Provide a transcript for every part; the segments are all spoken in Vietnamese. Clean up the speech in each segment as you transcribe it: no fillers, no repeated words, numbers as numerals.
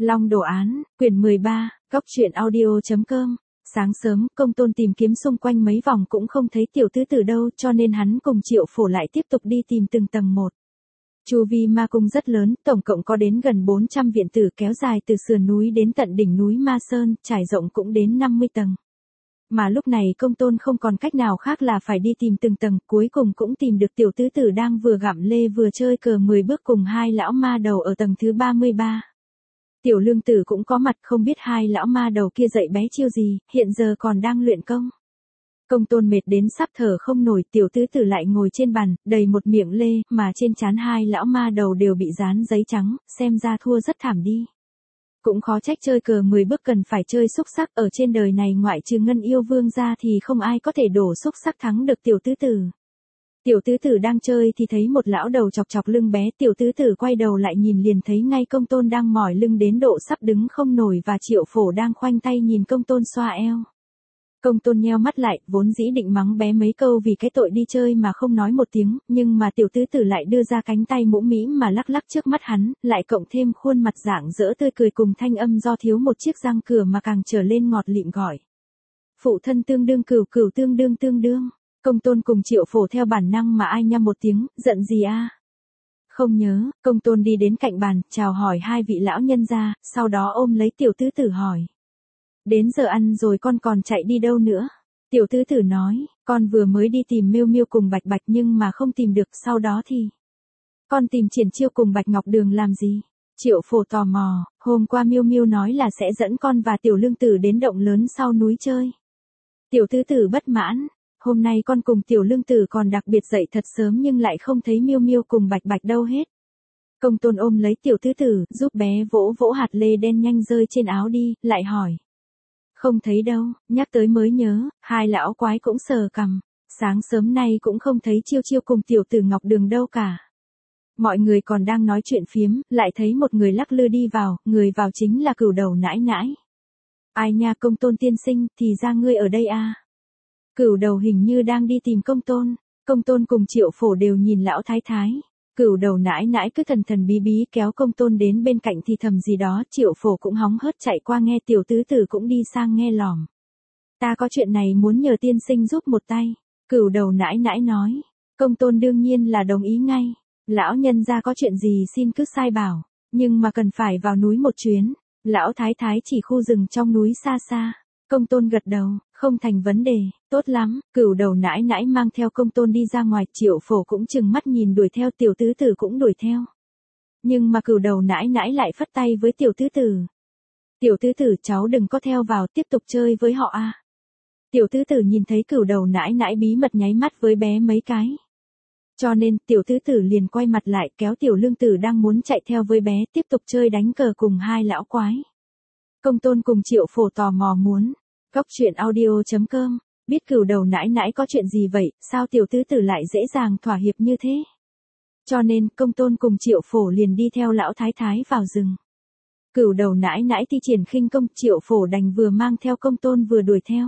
Long đồ án, quyển 13, góc truyện audio.com. Sáng sớm, Công Tôn tìm kiếm xung quanh mấy vòng cũng không thấy tiểu tứ tử đâu, cho nên hắn cùng Triệu Phổ lại tiếp tục đi tìm từng tầng một. Chu vi ma cung rất lớn, tổng cộng có đến gần 400 viện tử kéo dài từ sườn núi đến tận đỉnh núi Ma Sơn, trải rộng cũng đến 50 tầng. Mà lúc này Công Tôn không còn cách nào khác là phải đi tìm từng tầng, cuối cùng cũng tìm được tiểu tứ tử đang vừa gặm lê vừa chơi cờ 10 bước cùng hai lão ma đầu ở tầng thứ 33. Tiểu Lương Tử cũng có mặt, không biết hai lão ma đầu kia dạy bé chiêu gì, hiện giờ còn đang luyện công. Công Tôn mệt đến sắp thở không nổi, tiểu tứ tử lại ngồi trên bàn, đầy một miệng lê, mà trên trán hai lão ma đầu đều bị dán giấy trắng, xem ra thua rất thảm đi. Cũng khó trách chơi cờ 10 bước cần phải chơi xúc sắc, ở trên đời này ngoại trừ Ngân Yêu Vương ra thì không ai có thể đổ xúc sắc thắng được tiểu tứ tử. Tiểu tứ tử đang chơi thì thấy một lão đầu chọc chọc lưng bé, tiểu tứ tử quay đầu lại nhìn liền thấy ngay Công Tôn đang mỏi lưng đến độ sắp đứng không nổi và Triệu Phổ đang khoanh tay nhìn Công Tôn xoa eo. Công Tôn nheo mắt lại, vốn dĩ định mắng bé mấy câu vì cái tội đi chơi mà không nói một tiếng, nhưng mà tiểu tứ tử lại đưa ra cánh tay mũm mĩm mà lắc lắc trước mắt hắn, lại cộng thêm khuôn mặt rạng rỡ tươi cười cùng thanh âm do thiếu một chiếc răng cửa mà càng trở lên ngọt lịm gọi. Phụ thân tương đương cửu cửu tương đương. Công Tôn cùng Triệu Phổ theo bản năng mà ai nhăm một tiếng, giận gì a? Không nhớ. Công Tôn đi đến cạnh bàn, chào hỏi hai vị lão nhân gia, sau đó ôm lấy tiểu tứ tử hỏi. Đến giờ ăn rồi con còn chạy đi đâu nữa? Tiểu tứ tử nói, con vừa mới đi tìm Miêu Miêu cùng Bạch Bạch nhưng mà không tìm được, sau đó thì con tìm Triển Chiêu cùng Bạch Ngọc Đường làm gì? Triệu Phổ tò mò, hôm qua Miêu Miêu nói là sẽ dẫn con và Tiểu Lương Tử đến động lớn sau núi chơi. Tiểu tứ tử bất mãn, hôm nay con cùng Tiểu Lương Tử còn đặc biệt dậy thật sớm nhưng lại không thấy Miêu Miêu cùng Bạch Bạch đâu hết. Công Tôn ôm lấy tiểu tứ tử, giúp bé vỗ vỗ hạt lê đen nhanh rơi trên áo đi, lại hỏi. Không thấy đâu, nhắc tới mới nhớ, hai lão quái cũng sờ cằm, sáng sớm nay cũng không thấy Chiêu Chiêu cùng Tiểu Tử Ngọc Đường đâu cả. Mọi người còn đang nói chuyện phiếm, lại thấy một người lắc lư đi vào, người vào chính là Cửu Đầu nãi nãi. Ai nha Công Tôn tiên sinh, thì ra ngươi ở đây à? Cửu Đầu hình như đang đi tìm Công Tôn cùng Triệu Phổ đều nhìn lão thái thái. Cửu Đầu nãi nãi cứ thần thần bí bí kéo Công Tôn đến bên cạnh thì thầm gì đó, Triệu Phổ cũng hóng hớt chạy qua nghe, tiểu tứ tử cũng đi sang nghe lỏm. Ta có chuyện này muốn nhờ tiên sinh giúp một tay. Cửu Đầu nãi nãi nói. Công Tôn đương nhiên là đồng ý ngay. Lão nhân gia có chuyện gì xin cứ sai bảo, nhưng mà cần phải vào núi một chuyến. Lão thái thái chỉ khu rừng trong núi xa xa. Công Tôn gật đầu, không thành vấn đề, tốt lắm. Cửu Đầu nãi nãi mang theo Công Tôn đi ra ngoài, Triệu Phổ cũng chừng mắt nhìn đuổi theo, tiểu tứ tử cũng đuổi theo. Nhưng mà Cửu Đầu nãi nãi lại phất tay với tiểu tứ tử. Tiểu tứ tử cháu đừng có theo vào, tiếp tục chơi với họ à. Tiểu tứ tử nhìn thấy Cửu Đầu nãi nãi bí mật nháy mắt với bé mấy cái. Cho nên, tiểu tứ tử liền quay mặt lại kéo Tiểu Lương Tử đang muốn chạy theo với bé, tiếp tục chơi đánh cờ cùng hai lão quái. Công Tôn cùng Triệu Phổ tò mò muốn. Góc truyện audio.com, biết Cửu Đầu nãi nãi có chuyện gì vậy, sao tiểu tứ tử lại dễ dàng thỏa hiệp như thế? Cho nên, Công Tôn cùng Triệu Phổ liền đi theo lão thái thái vào rừng. Cửu Đầu nãi nãi thi triển khinh công, Triệu Phổ đành vừa mang theo Công Tôn vừa đuổi theo.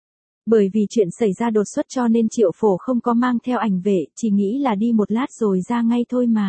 Bởi vì chuyện xảy ra đột xuất cho nên Triệu Phổ không có mang theo ảnh vệ, chỉ nghĩ là đi một lát rồi ra ngay thôi mà.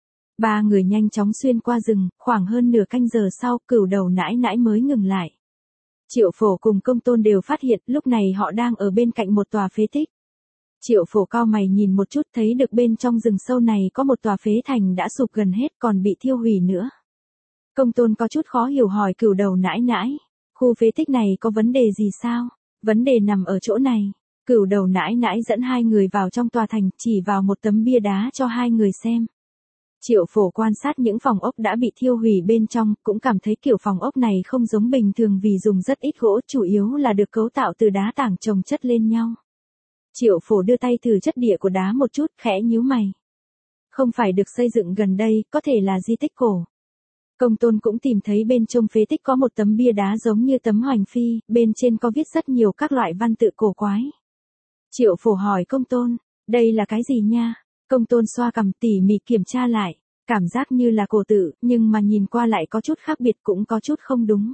Ba người nhanh chóng xuyên qua rừng, khoảng hơn nửa canh giờ sau, Cửu Đầu nãi nãi mới ngừng lại. Triệu Phổ cùng Công Tôn đều phát hiện, lúc này họ đang ở bên cạnh một tòa phế tích. Triệu Phổ cau mày nhìn một chút, thấy được bên trong rừng sâu này có một tòa phế thành đã sụp gần hết còn bị thiêu hủy nữa. Công Tôn có chút khó hiểu hỏi Cửu Đầu nãi nãi, khu phế tích này có vấn đề gì sao? Vấn đề nằm ở chỗ này. Cửu Đầu nãi nãi dẫn hai người vào trong tòa thành, chỉ vào một tấm bia đá cho hai người xem. Triệu Phổ quan sát những phòng ốc đã bị thiêu hủy bên trong, cũng cảm thấy kiểu phòng ốc này không giống bình thường vì dùng rất ít gỗ, chủ yếu là được cấu tạo từ đá tảng chồng chất lên nhau. Triệu Phổ đưa tay thử chất địa của đá một chút, khẽ nhíu mày. Không phải được xây dựng gần đây, có thể là di tích cổ. Công Tôn cũng tìm thấy bên trong phế tích có một tấm bia đá giống như tấm hoành phi, bên trên có viết rất nhiều các loại văn tự cổ quái. Triệu Phổ hỏi Công Tôn, đây là cái gì nha? Công Tôn xoa cằm tỉ mỉ kiểm tra lại, cảm giác như là cổ tự, nhưng mà nhìn qua lại có chút khác biệt, cũng có chút không đúng.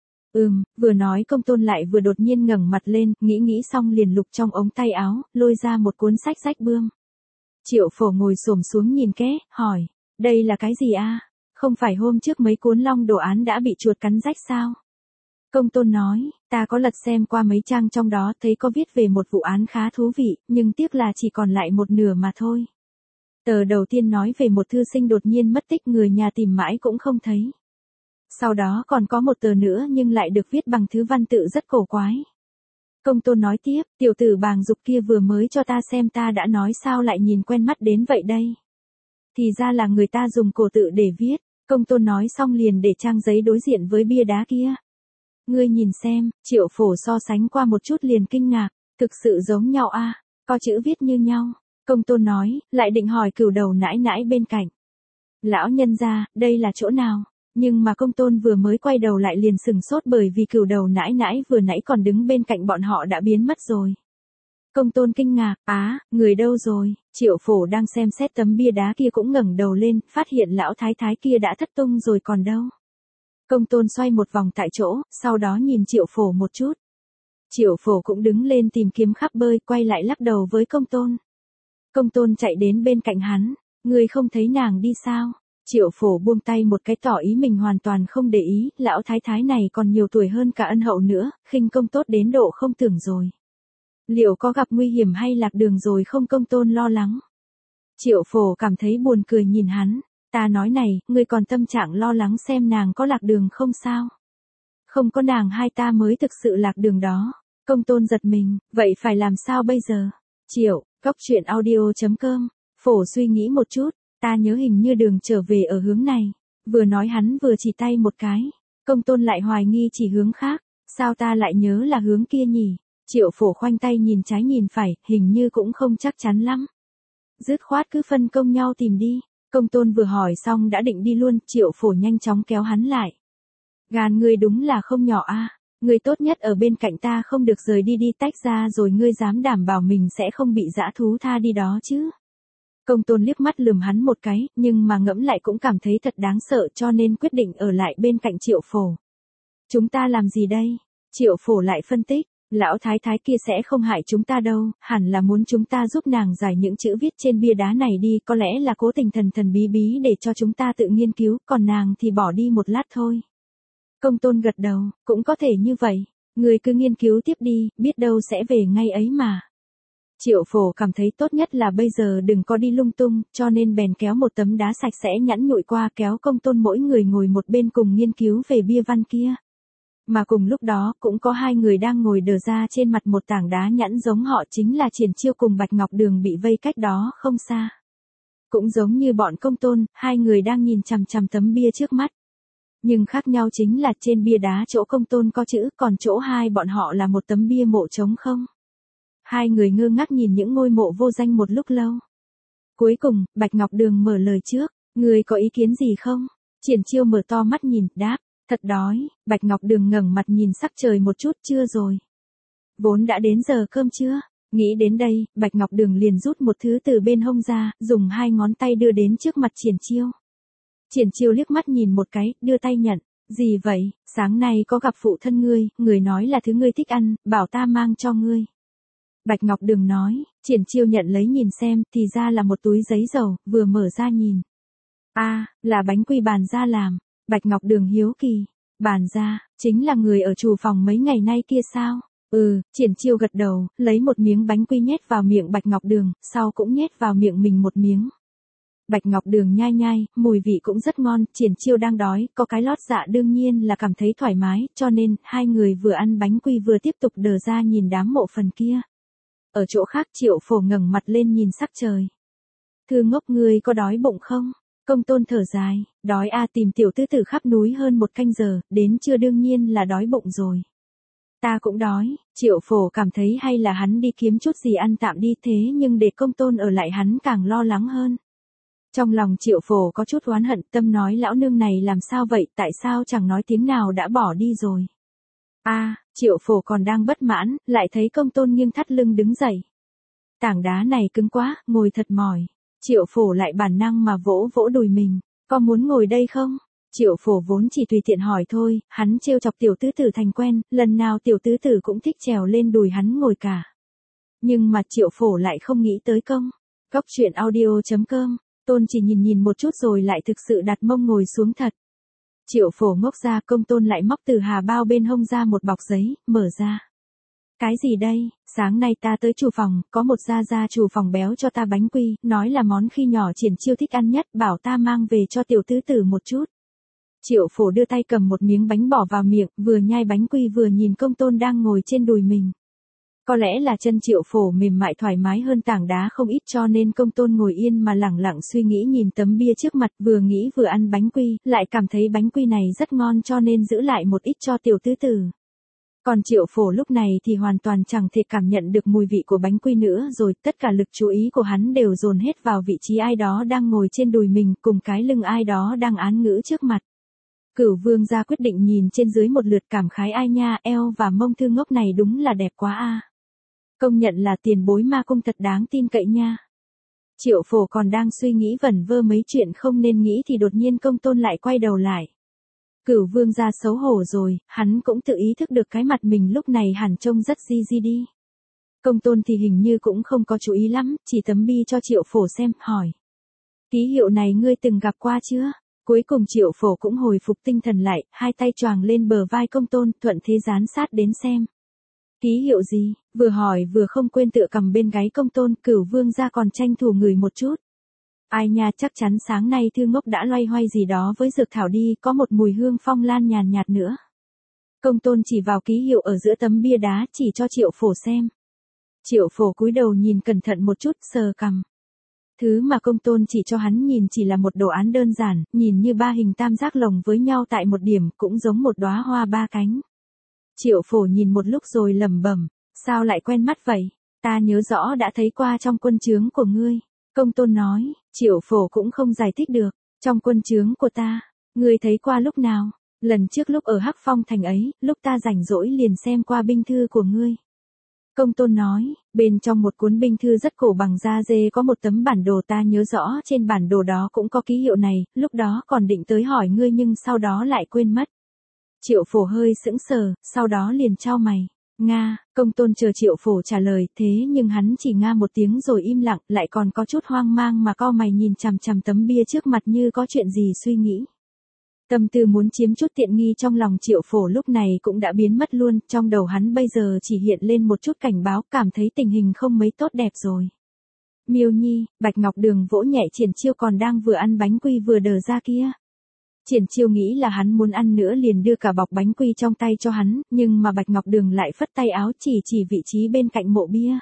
Vừa nói Công Tôn lại vừa đột nhiên ngẩng mặt lên, nghĩ xong liền lục trong ống tay áo, lôi ra một cuốn sách rách bươm. Triệu Phổ ngồi xổm xuống nhìn ké, hỏi, đây là cái gì a? Không phải hôm trước mấy cuốn long đồ án đã bị chuột cắn rách sao? Công tôn nói, ta có lật xem qua mấy trang trong đó thấy có viết về một vụ án khá thú vị, nhưng tiếc là chỉ còn lại một nửa mà thôi. Tờ đầu tiên nói về một thư sinh đột nhiên mất tích, người nhà tìm mãi cũng không thấy. Sau đó còn có một tờ nữa nhưng lại được viết bằng thứ văn tự rất cổ quái. Công tôn nói tiếp, tiểu tử Bàng Dục kia vừa mới cho ta xem, ta đã nói sao lại nhìn quen mắt đến vậy đây. Thì ra là người ta dùng cổ tự để viết. Công tôn nói xong liền để trang giấy đối diện với bia đá kia. Ngươi nhìn xem, Triệu Phổ so sánh qua một chút liền kinh ngạc, thực sự giống nhau a, có chữ viết như nhau. Công tôn nói, lại định hỏi Cửu Đầu nãi nãi bên cạnh. Lão nhân gia, đây là chỗ nào? Nhưng mà công tôn vừa mới quay đầu lại liền sừng sốt bởi vì Cửu Đầu nãi nãi vừa nãy còn đứng bên cạnh bọn họ đã biến mất rồi. Công tôn kinh ngạc, người đâu rồi? Triệu Phổ đang xem xét tấm bia đá kia cũng ngẩng đầu lên, phát hiện lão thái thái kia đã thất tung rồi còn đâu. Công tôn xoay một vòng tại chỗ, sau đó nhìn Triệu Phổ một chút. Triệu Phổ cũng đứng lên tìm kiếm khắp bơi, quay lại lắc đầu với công tôn. Công tôn chạy đến bên cạnh hắn, ngươi không thấy nàng đi sao? Triệu Phổ buông tay một cái tỏ ý mình hoàn toàn không để ý, lão thái thái này còn nhiều tuổi hơn cả ân hậu nữa, khinh công tốt đến độ không tưởng rồi. Liệu có gặp nguy hiểm hay lạc đường rồi không? Công tôn lo lắng. Triệu Phổ cảm thấy buồn cười nhìn hắn, ta nói này, ngươi còn tâm trạng lo lắng xem nàng có lạc đường không sao? Không có nàng hai ta mới thực sự lạc đường đó. Công tôn giật mình, vậy phải làm sao bây giờ? Góc chuyện audio.com, Phổ suy nghĩ một chút, ta nhớ hình như đường trở về ở hướng này. Vừa nói hắn vừa chỉ tay một cái. Công tôn lại hoài nghi chỉ hướng khác, sao ta lại nhớ là hướng kia nhỉ? Triệu Phổ khoanh tay nhìn trái nhìn phải, hình như cũng không chắc chắn lắm. Dứt khoát cứ phân công nhau tìm đi. Công tôn vừa hỏi xong đã định đi luôn, Triệu Phổ nhanh chóng kéo hắn lại. Gan ngươi đúng là không nhỏ a, ngươi tốt nhất ở bên cạnh ta không được rời đi, tách ra rồi ngươi dám đảm bảo mình sẽ không bị dã thú tha đi đó chứ. Công tôn liếc mắt lườm hắn một cái, nhưng mà ngẫm lại cũng cảm thấy thật đáng sợ cho nên quyết định ở lại bên cạnh Triệu Phổ. Chúng ta làm gì đây? Triệu Phổ lại phân tích, lão thái thái kia sẽ không hại chúng ta đâu, hẳn là muốn chúng ta giúp nàng giải những chữ viết trên bia đá này đi, có lẽ là cố tình thần thần bí bí để cho chúng ta tự nghiên cứu, còn nàng thì bỏ đi một lát thôi. Công tôn gật đầu, cũng có thể như vậy, người cứ nghiên cứu tiếp đi, biết đâu sẽ về ngay ấy mà. Triệu Phổ cảm thấy tốt nhất là bây giờ đừng có đi lung tung, cho nên bèn kéo một tấm đá sạch sẽ nhẵn nhụi qua, kéo công tôn mỗi người ngồi một bên cùng nghiên cứu về bia văn kia. Mà cùng lúc đó cũng có hai người đang ngồi đờ ra trên mặt một tảng đá nhẵn, giống họ chính là Triển Chiêu cùng Bạch Ngọc Đường bị vây cách đó không xa. Cũng giống như bọn công tôn, hai người đang nhìn chằm chằm tấm bia trước mắt. Nhưng khác nhau chính là trên bia đá chỗ công tôn có chữ, còn chỗ hai bọn họ là một tấm bia mộ trống không. Hai người ngơ ngác nhìn những ngôi mộ vô danh một lúc lâu. Cuối cùng, Bạch Ngọc Đường mở lời trước, người có ý kiến gì không? Triển Chiêu mở to mắt nhìn, đáp, thật đói. Bạch Ngọc Đường ngẩng mặt nhìn sắc trời một chút, chưa rồi. Vốn đã đến giờ cơm trưa. Nghĩ đến đây, Bạch Ngọc Đường liền rút một thứ từ bên hông ra, dùng hai ngón tay đưa đến trước mặt Triển Chiêu. Triển Chiêu liếc mắt nhìn một cái, đưa tay nhận. Gì vậy? Sáng nay có gặp phụ thân ngươi, người nói là thứ ngươi thích ăn, bảo ta mang cho ngươi. Bạch Ngọc Đường nói. Triển Chiêu nhận lấy nhìn xem, thì ra là một túi giấy dầu, vừa mở ra nhìn. Là bánh quy Bàn gia làm. Bạch Ngọc Đường hiếu kỳ. Bàn gia, chính là người ở chủ phòng mấy ngày nay kia sao? Triển Chiêu gật đầu, lấy một miếng bánh quy nhét vào miệng Bạch Ngọc Đường, sau cũng nhét vào miệng mình một miếng. Bạch Ngọc Đường nhai nhai, mùi vị cũng rất ngon, Triển Chiêu đang đói, có cái lót dạ đương nhiên là cảm thấy thoải mái, cho nên, hai người vừa ăn bánh quy vừa tiếp tục đờ ra nhìn đám mộ phần kia. Ở chỗ khác Triệu Phổ ngẩng mặt lên nhìn sắc trời. Thư ngốc, ngươi có đói bụng không? Công tôn thở dài, đói tìm tiểu tứ tử khắp núi hơn một canh giờ, đến trưa đương nhiên là đói bụng rồi. Ta cũng đói. Triệu Phổ cảm thấy hay là hắn đi kiếm chút gì ăn tạm đi, thế nhưng để công tôn ở lại hắn càng lo lắng hơn. Trong lòng Triệu Phổ có chút oán hận, tâm nói lão nương này làm sao vậy, tại sao chẳng nói tiếng nào đã bỏ đi rồi. Triệu Phổ còn đang bất mãn, lại thấy công tôn nghiêng thắt lưng đứng dậy. Tảng đá này cứng quá, ngồi thật mỏi. Triệu Phổ lại bản năng mà vỗ vỗ đùi mình, có muốn ngồi đây không? Triệu Phổ vốn chỉ tùy tiện hỏi thôi, hắn trêu chọc tiểu tứ tử thành quen, lần nào tiểu tứ tử cũng thích trèo lên đùi hắn ngồi cả. Nhưng mà Triệu Phổ lại không nghĩ tới công. Góc chuyện audio.com Tôn chỉ nhìn một chút rồi lại thực sự đặt mông ngồi xuống thật. Triệu Phổ ngốc ra, Công Tôn lại móc từ hà bao bên hông ra một bọc giấy, mở ra. Cái gì đây? Sáng nay ta tới chủ phòng, có một gia chủ phòng béo cho ta bánh quy, nói là món khi nhỏ Triển Chiêu thích ăn nhất, bảo ta mang về cho tiểu tứ tử một chút. Triệu Phổ đưa tay cầm một miếng bánh bỏ vào miệng, vừa nhai bánh quy vừa nhìn Công Tôn đang ngồi trên đùi mình. Có lẽ là chân Triệu Phổ mềm mại thoải mái hơn tảng đá không ít cho nên Công Tôn ngồi yên mà lẳng lặng suy nghĩ nhìn tấm bia trước mặt, vừa nghĩ vừa ăn bánh quy, lại cảm thấy bánh quy này rất ngon cho nên giữ lại một ít cho tiểu tứ tử. Còn Triệu Phổ lúc này thì hoàn toàn chẳng thể cảm nhận được mùi vị của bánh quy nữa rồi, tất cả lực chú ý của hắn đều dồn hết vào vị trí ai đó đang ngồi trên đùi mình cùng cái lưng ai đó đang án ngữ trước mặt. Cửu Vương gia quyết định nhìn trên dưới một lượt cảm khái ai nha, eo và mông thư ngốc này đúng là đẹp quá a. Công nhận là tiền bối ma cung thật đáng tin cậy nha. Triệu Phổ còn đang suy nghĩ vẩn vơ mấy chuyện không nên nghĩ thì đột nhiên Công Tôn lại quay đầu lại. Cửu Vương gia xấu hổ rồi, hắn cũng tự ý thức được cái mặt mình lúc này hẳn trông rất di đi. Công Tôn thì hình như cũng không có chú ý lắm, chỉ tấm bi cho Triệu Phổ xem, hỏi. Ký hiệu này ngươi từng gặp qua chưa? Cuối cùng Triệu Phổ cũng hồi phục tinh thần lại, hai tay choàng lên bờ vai Công Tôn, thuận thế dán sát đến xem. Ký hiệu gì? Vừa hỏi vừa không quên tựa cầm bên gáy Công Tôn, Cửu Vương gia còn tranh thủ người một chút. Ai nha, chắc chắn sáng nay thư ngốc đã loay hoay gì đó với dược thảo đi, có một mùi hương phong lan nhàn nhạt nữa. Công Tôn chỉ vào ký hiệu ở giữa tấm bia đá chỉ cho Triệu Phổ xem. Triệu Phổ cúi đầu nhìn cẩn thận một chút, sờ cằm. Thứ mà Công Tôn chỉ cho hắn nhìn chỉ là một đồ án đơn giản, nhìn như ba hình tam giác lồng với nhau tại một điểm, cũng giống một đóa hoa ba cánh. Triệu Phổ nhìn một lúc rồi lẩm bẩm, sao lại quen mắt vậy? Ta nhớ rõ đã thấy qua trong quân trướng của ngươi. Công Tôn nói, Triệu Phổ cũng không giải thích được, trong quân trướng của ta, ngươi thấy qua lúc nào? Lần trước lúc ở Hắc Phong thành ấy, lúc ta rảnh rỗi liền xem qua binh thư của ngươi. Công Tôn nói, bên trong một cuốn binh thư rất cổ bằng da dê có một tấm bản đồ, ta nhớ rõ trên bản đồ đó cũng có ký hiệu này, lúc đó còn định tới hỏi ngươi nhưng sau đó lại quên mất. Triệu Phổ hơi sững sờ, sau đó liền chau mày. Nga, Công Tôn chờ Triệu Phổ trả lời, thế nhưng hắn chỉ nga một tiếng rồi im lặng, lại còn có chút hoang mang mà cau mày nhìn chằm chằm tấm bia trước mặt như có chuyện gì suy nghĩ. Tâm tư muốn chiếm chút tiện nghi trong lòng Triệu Phổ lúc này cũng đã biến mất luôn, trong đầu hắn bây giờ chỉ hiện lên một chút cảnh báo, cảm thấy tình hình không mấy tốt đẹp rồi. Miêu Nhi, Bạch Ngọc Đường vỗ nhẹ Triển Chiêu còn đang vừa ăn bánh quy vừa đờ ra kia. Triển Chiêu nghĩ là hắn muốn ăn nữa liền đưa cả bọc bánh quy trong tay cho hắn, nhưng mà Bạch Ngọc Đường lại phất tay áo chỉ vị trí bên cạnh mộ bia.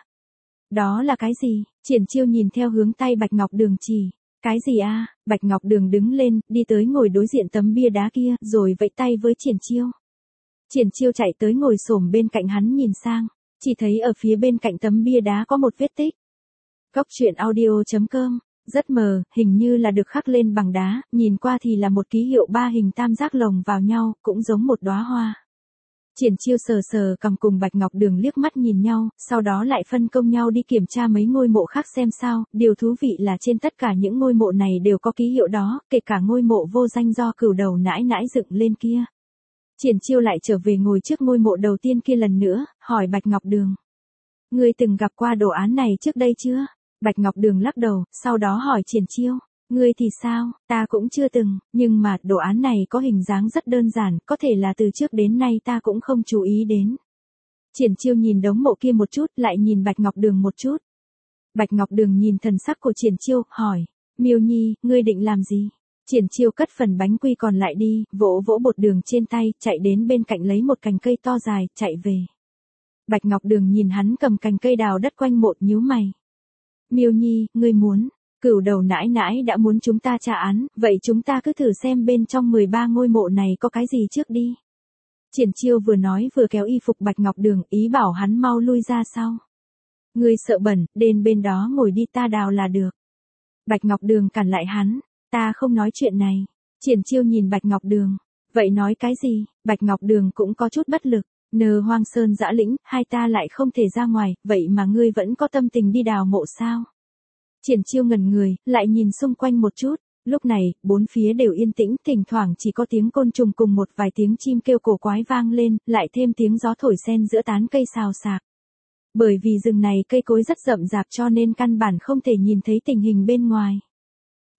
Đó là cái gì? Triển Chiêu nhìn theo hướng tay Bạch Ngọc Đường chỉ. Cái gì a? Bạch Ngọc Đường đứng lên, đi tới ngồi đối diện tấm bia đá kia, rồi vẫy tay với Triển Chiêu. Triển Chiêu chạy tới ngồi xổm bên cạnh hắn nhìn sang, chỉ thấy ở phía bên cạnh tấm bia đá có một vết tích. Góc truyện audio.com, rất mờ, hình như là được khắc lên bằng đá, nhìn qua thì là một ký hiệu ba hình tam giác lồng vào nhau, cũng giống một đóa hoa. Triển Chiêu sờ cầm cùng Bạch Ngọc Đường liếc mắt nhìn nhau, sau đó lại phân công nhau đi kiểm tra mấy ngôi mộ khác xem sao, điều thú vị là trên tất cả những ngôi mộ này đều có ký hiệu đó, kể cả ngôi mộ vô danh do Cửu Đầu nãi nãi dựng lên kia. Triển Chiêu lại trở về ngồi trước ngôi mộ đầu tiên kia lần nữa, hỏi Bạch Ngọc Đường. Ngươi từng gặp qua đồ án này trước đây chưa? Bạch Ngọc Đường lắc đầu, sau đó hỏi Triển Chiêu. Ngươi thì sao, ta cũng chưa từng, nhưng mà đồ án này có hình dáng rất đơn giản, có thể là từ trước đến nay ta cũng không chú ý đến. Triển Chiêu nhìn đống mộ kia một chút, lại nhìn Bạch Ngọc Đường một chút. Bạch Ngọc Đường nhìn thần sắc của Triển Chiêu, hỏi, Miêu Nhi, ngươi định làm gì? Triển Chiêu cất phần bánh quy còn lại đi, vỗ bột đường trên tay, chạy đến bên cạnh lấy một cành cây to dài, chạy về. Bạch Ngọc Đường nhìn hắn cầm cành cây đào đất quanh mộ nhíu mày. Miêu Nhi, ngươi muốn... Cửu Đầu nãi nãi đã muốn chúng ta tra án, vậy chúng ta cứ thử xem bên trong 13 ngôi mộ này có cái gì trước đi. Triển Chiêu vừa nói vừa kéo y phục Bạch Ngọc Đường, ý bảo hắn mau lui ra sau. Ngươi sợ bẩn, đến bên đó ngồi đi, ta đào là được. Bạch Ngọc Đường cản lại hắn, ta không nói chuyện này. Triển Chiêu nhìn Bạch Ngọc Đường, vậy nói cái gì? Bạch Ngọc Đường cũng có chút bất lực. Nờ Hoang Sơn dã lĩnh, hai ta lại không thể ra ngoài, vậy mà ngươi vẫn có tâm tình đi đào mộ sao? Triển Chiêu ngẩn người, lại nhìn xung quanh một chút, lúc này, bốn phía đều yên tĩnh, thỉnh thoảng chỉ có tiếng côn trùng cùng một vài tiếng chim kêu cổ quái vang lên, lại thêm tiếng gió thổi xen giữa tán cây xào xạc. Bởi vì rừng này cây cối rất rậm rạp cho nên căn bản không thể nhìn thấy tình hình bên ngoài.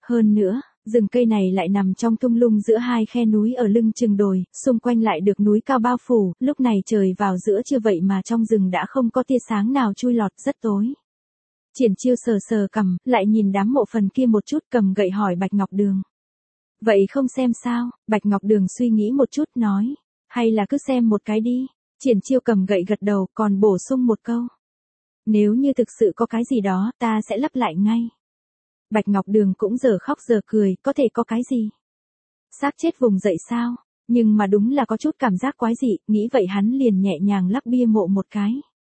Hơn nữa, rừng cây này lại nằm trong thung lũng giữa hai khe núi ở lưng chừng đồi, xung quanh lại được núi cao bao phủ, lúc này trời vào giữa trưa vậy mà trong rừng đã không có tia sáng nào chui lọt, rất tối. Triển Chiêu sờ sờ cằm, lại nhìn đám mộ phần kia một chút, cầm gậy hỏi Bạch Ngọc Đường. Vậy không xem sao? Bạch Ngọc Đường suy nghĩ một chút nói. Hay là cứ xem một cái đi. Triển Chiêu cầm gậy gật đầu, còn bổ sung một câu. Nếu như thực sự có cái gì đó, ta sẽ lắp lại ngay. Bạch Ngọc Đường cũng giờ khóc giờ cười, có thể có cái gì? Xác chết vùng dậy sao? Nhưng mà đúng là có chút cảm giác quái dị, nghĩ vậy hắn liền nhẹ nhàng lắp bia mộ một cái.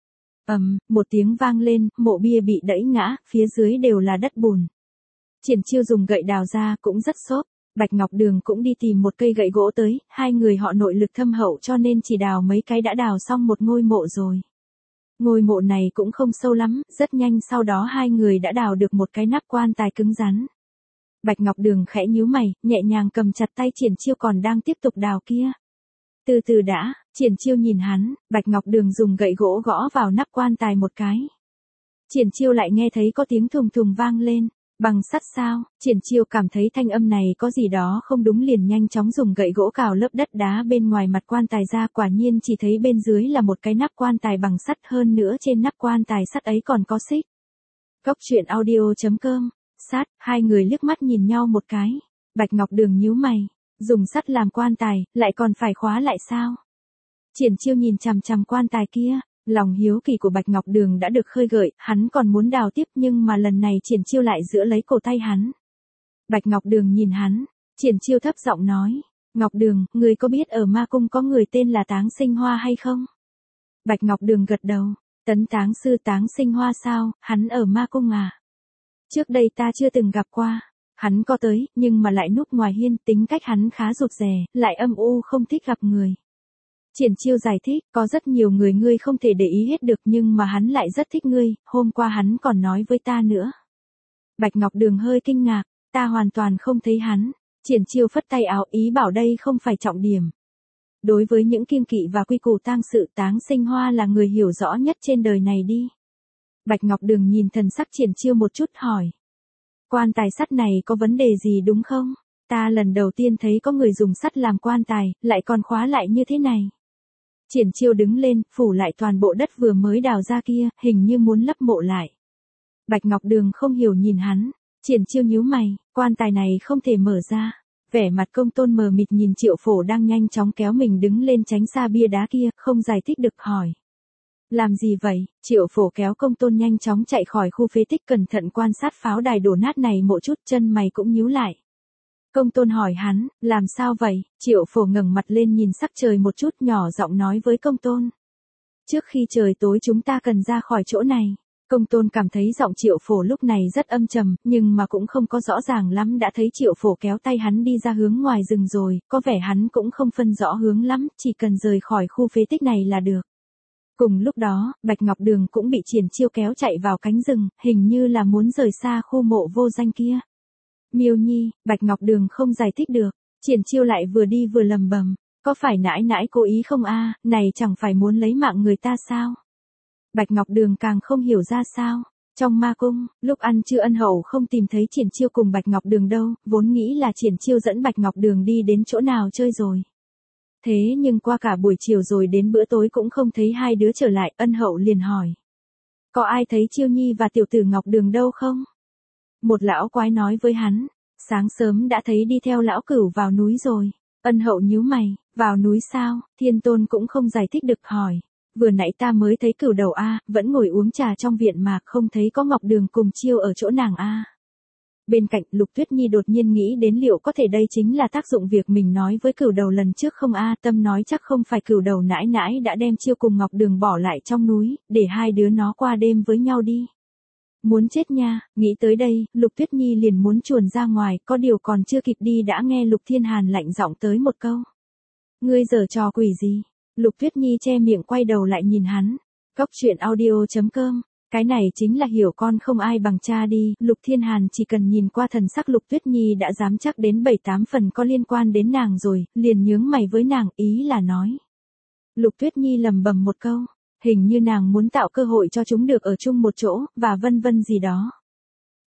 Một tiếng vang lên, mộ bia bị đẩy ngã, phía dưới đều là đất bùn. Triển Chiêu dùng gậy đào ra, cũng rất xốp. Bạch Ngọc Đường cũng đi tìm một cây gậy gỗ tới, hai người họ nội lực thâm hậu cho nên chỉ đào mấy cái đã đào xong một ngôi mộ rồi. Ngôi mộ này cũng không sâu lắm, rất nhanh sau đó hai người đã đào được một cái nắp quan tài cứng rắn. Bạch Ngọc Đường khẽ nhíu mày, nhẹ nhàng cầm chặt tay Triển Chiêu còn đang tiếp tục đào kia. Từ từ đã, Triển Chiêu nhìn hắn, Bạch Ngọc Đường dùng gậy gỗ gõ vào nắp quan tài một cái. Triển Chiêu lại nghe thấy có tiếng thùng thùng vang lên. Bằng sắt sao? Triển Chiêu cảm thấy thanh âm này có gì đó không đúng liền nhanh chóng dùng gậy gỗ cào lớp đất đá bên ngoài mặt quan tài ra, quả nhiên chỉ thấy bên dưới là một cái nắp quan tài bằng sắt, hơn nữa trên nắp quan tài sắt ấy còn có xích. Góc truyện audio.com. Sắt, hai người liếc mắt nhìn nhau một cái. Bạch Ngọc Đường nhíu mày, dùng sắt làm quan tài, lại còn phải khóa lại sao? Triển Chiêu nhìn chằm chằm quan tài kia. Lòng hiếu kỳ của Bạch Ngọc Đường đã được khơi gợi, hắn còn muốn đào tiếp nhưng mà lần này Triển Chiêu lại giữ lấy cổ tay hắn. Bạch Ngọc Đường nhìn hắn, Triển Chiêu thấp giọng nói, Ngọc Đường, người có biết ở Ma Cung có người tên là Táng Sinh Hoa hay không? Bạch Ngọc Đường gật đầu, Tấn Táng Sư Táng Sinh Hoa sao, hắn ở Ma Cung à? Trước đây ta chưa từng gặp qua, hắn có tới, nhưng mà lại núp ngoài hiên, tính cách hắn khá rụt rè, lại âm u không thích gặp người. Triển Chiêu giải thích, có rất nhiều người ngươi không thể để ý hết được nhưng mà hắn lại rất thích ngươi, hôm qua hắn còn nói với ta nữa. Bạch Ngọc Đường hơi kinh ngạc, ta hoàn toàn không thấy hắn. Triển Chiêu phất tay áo ý bảo đây không phải trọng điểm. Đối với những kiêng kỵ và quy củ tang sự, Táng Sinh Hoa là người hiểu rõ nhất trên đời này đi. Bạch Ngọc Đường nhìn thần sắc Triển Chiêu một chút hỏi. Quan tài sắt này có vấn đề gì đúng không? Ta lần đầu tiên thấy có người dùng sắt làm quan tài, lại còn khóa lại như thế này. Triển Chiêu đứng lên, phủ lại toàn bộ đất vừa mới đào ra kia, hình như muốn lấp mộ lại. Bạch Ngọc Đường không hiểu nhìn hắn, Triển Chiêu nhíu mày, quan tài này không thể mở ra. Vẻ mặt Công Tôn mờ mịt nhìn Triệu Phổ đang nhanh chóng kéo mình đứng lên tránh xa bia đá kia, không giải thích được hỏi. Làm gì vậy? Triệu Phổ kéo Công Tôn nhanh chóng chạy khỏi khu phế tích, cẩn thận quan sát pháo đài đổ nát này một chút, chân mày cũng nhíu lại. Công Tôn hỏi hắn, làm sao vậy? Triệu Phổ ngẩng mặt lên nhìn sắc trời một chút, nhỏ giọng nói với Công Tôn. Trước khi trời tối chúng ta cần ra khỏi chỗ này. Công Tôn cảm thấy giọng Triệu Phổ lúc này rất âm trầm, nhưng mà cũng không có rõ ràng lắm, đã thấy Triệu Phổ kéo tay hắn đi ra hướng ngoài rừng rồi, có vẻ hắn cũng không phân rõ hướng lắm, chỉ cần rời khỏi khu phế tích này là được. Cùng lúc đó, Bạch Ngọc Đường cũng bị Triển Chiêu kéo chạy vào cánh rừng, hình như là muốn rời xa khu mộ vô danh kia. Miêu Nhi, Bạch Ngọc Đường không giải thích được, Triển Chiêu lại vừa đi vừa lầm bầm, có phải nãi nãi cố ý không a? Này chẳng phải muốn lấy mạng người ta sao? Bạch Ngọc Đường càng không hiểu ra sao. Trong Ma Cung, lúc ăn trưa Ân Hậu không tìm thấy Triển Chiêu cùng Bạch Ngọc Đường đâu, vốn nghĩ là Triển Chiêu dẫn Bạch Ngọc Đường đi đến chỗ nào chơi rồi. Thế nhưng qua cả buổi chiều rồi đến bữa tối cũng không thấy hai đứa trở lại, Ân Hậu liền hỏi. Có ai thấy Chiêu Nhi và tiểu tử Ngọc Đường đâu không? Một lão quái nói với hắn, sáng sớm đã thấy đi theo lão cửu vào núi rồi. Ân Hậu nhíu mày, vào núi sao? Thiên Tôn cũng không giải thích được hỏi. Vừa nãy ta mới thấy cửu đầu a, vẫn ngồi uống trà trong viện mà không thấy có Ngọc Đường cùng Chiêu ở chỗ nàng a. Bên cạnh Lục Tuyết Nhi đột nhiên nghĩ đến liệu có thể đây chính là tác dụng việc mình nói với cửu đầu lần trước không a, tâm nói chắc không phải cửu đầu nãi nãi đã đem Chiêu cùng Ngọc Đường bỏ lại trong núi, để hai đứa nó qua đêm với nhau đi. Muốn chết nha, nghĩ tới đây, Lục Tuyết Nhi liền muốn chuồn ra ngoài, có điều còn chưa kịp đi đã nghe Lục Thiên Hàn lạnh giọng tới một câu. Ngươi giở trò quỷ gì? Lục Tuyết Nhi che miệng quay đầu lại nhìn hắn. Góc truyện audio.com. Cái này chính là hiểu con không ai bằng cha đi. Lục Thiên Hàn chỉ cần nhìn qua thần sắc Lục Tuyết Nhi đã dám chắc đến 7-8 phần có liên quan đến nàng rồi, liền nhướng mày với nàng, ý là nói. Lục Tuyết Nhi lầm bầm một câu, hình như nàng muốn tạo cơ hội cho chúng được ở chung một chỗ, và vân vân gì đó.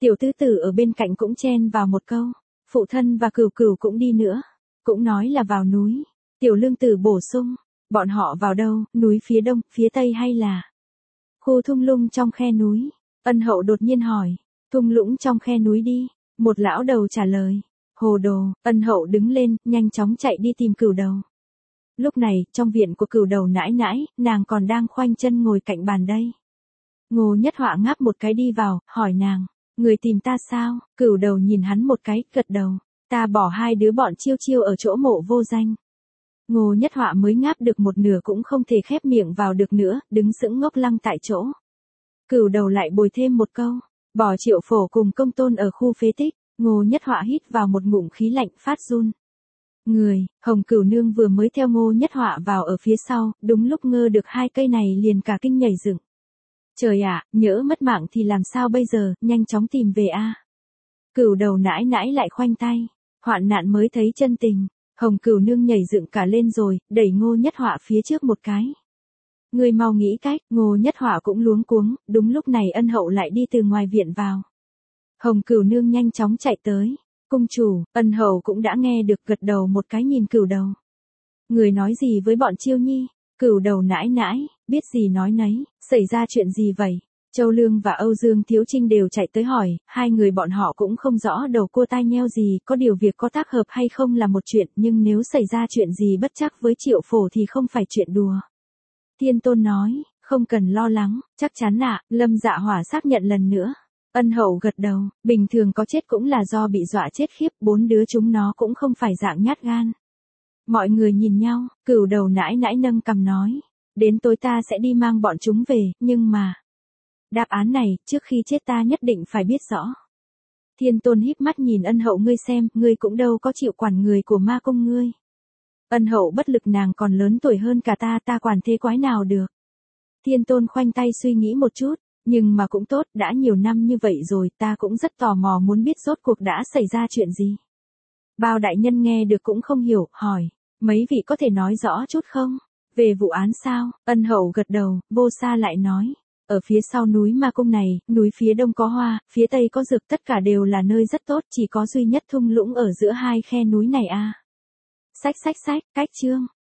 Tiểu tứ tử ở bên cạnh cũng chen vào một câu. Phụ thân và Cửu Cửu cũng đi nữa. Cũng nói là vào núi. Tiểu lương tử bổ sung. Bọn họ vào đâu, núi phía đông, phía tây hay là khu thung lũng trong khe núi? Ân hậu đột nhiên hỏi. Thung lũng trong khe núi đi. Một lão đầu trả lời. Hồ đồ. Ân hậu đứng lên, nhanh chóng chạy đi tìm Cửu đầu. Lúc này, trong viện của Cửu đầu nãi nãi, nàng còn đang khoanh chân ngồi cạnh bàn đây. Ngô Nhất Họa ngáp một cái đi vào, hỏi nàng. Người tìm ta sao? Cửu đầu nhìn hắn một cái, gật đầu. Ta bỏ hai đứa bọn chiêu chiêu ở chỗ mộ vô danh. Ngô Nhất Họa mới ngáp được một nửa cũng không thể khép miệng vào được nữa, đứng sững ngốc lăng tại chỗ. Cửu đầu lại bồi thêm một câu. Bỏ Triệu Phổ cùng Công Tôn ở khu phế tích. Ngô Nhất Họa hít vào một ngụm khí lạnh, phát run. Người, Hồng Cửu Nương vừa mới theo Ngô Nhất Họa vào ở phía sau, đúng lúc ngơ được hai cây này liền cả kinh nhảy dựng. Trời ạ, nhỡ mất mạng thì làm sao bây giờ, nhanh chóng tìm về a. Cửu đầu nãi nãi lại khoanh tay. Hoạn nạn mới thấy chân tình. Hồng Cửu Nương nhảy dựng cả lên rồi, đẩy Ngô Nhất Họa phía trước một cái. Người mau nghĩ cách. Ngô Nhất Họa cũng luống cuống, đúng lúc này Ân hậu lại đi từ ngoài viện vào. Hồng Cửu Nương nhanh chóng chạy tới. Cung chủ. Ân hậu cũng đã nghe được, gật đầu một cái nhìn Cửu đầu. Người nói gì với bọn Chiêu Nhi? Cửu đầu nãi nãi, biết gì nói nấy, xảy ra chuyện gì vậy? Châu Lương và Âu Dương Thiếu Trinh đều chạy tới hỏi, hai người bọn họ cũng không rõ đầu cua tai nheo gì, có điều việc có tác hợp hay không là một chuyện, nhưng nếu xảy ra chuyện gì bất trắc với Triệu Phổ thì không phải chuyện đùa. Thiên Tôn nói, không cần lo lắng, chắc chắn ạ. Lâm Dạ Hỏa xác nhận lần nữa. Ân hậu gật đầu, bình thường có chết cũng là do bị dọa chết khiếp, bốn đứa chúng nó cũng không phải dạng nhát gan. Mọi người nhìn nhau, Cửu đầu nãi nãi nâng cằm nói. Đến tối ta sẽ đi mang bọn chúng về, nhưng mà đáp án này, trước khi chết ta nhất định phải biết rõ. Thiên Tôn híp mắt nhìn Ân hậu, ngươi xem, ngươi cũng đâu có chịu quản người của ma cung ngươi. Ân hậu bất lực, nàng còn lớn tuổi hơn cả ta quản thế quái nào được. Thiên Tôn khoanh tay suy nghĩ một chút, nhưng mà cũng tốt, đã nhiều năm như vậy rồi, ta cũng rất tò mò muốn biết rốt cuộc đã xảy ra chuyện gì. Bao đại nhân nghe được cũng không hiểu, hỏi, mấy vị có thể nói rõ chút không? Về vụ án sao? Ân hậu gật đầu, Vô Sa lại nói. Ở phía sau núi ma cung này, núi phía đông có hoa, phía tây có dược, tất cả đều là nơi rất tốt, chỉ có duy nhất thung lũng ở giữa hai khe núi này a. Sách, cách chương.